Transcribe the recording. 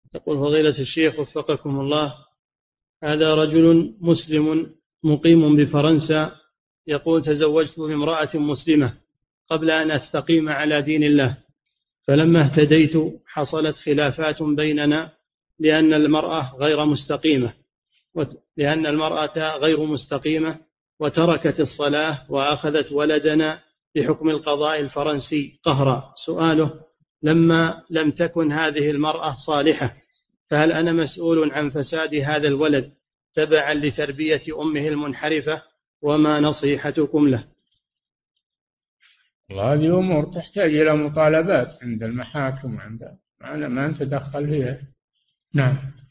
يقول فضيلة الشيخ وفقكم الله، هذا رجل مسلم مقيم بفرنسا، يقول تزوجت بامرأة مسلمة قبل أن أستقيم على دين الله، فلما اهتديت حصلت خلافات بيننا لأن المرأة غير مستقيمة وتركت الصلاة وأخذت ولدنا بحكم القضاء الفرنسي قهرا. سؤاله: لما لم تكن هذه المرأة صالحة، فهل أنا مسؤول عن فساد هذا الولد تبعا لتربية أمه المنحرفة؟ وما نصيحتكم له؟ هذه أمور تحتاج إلى مطالبات عند المحاكم، ما نتدخل فيها. نعم.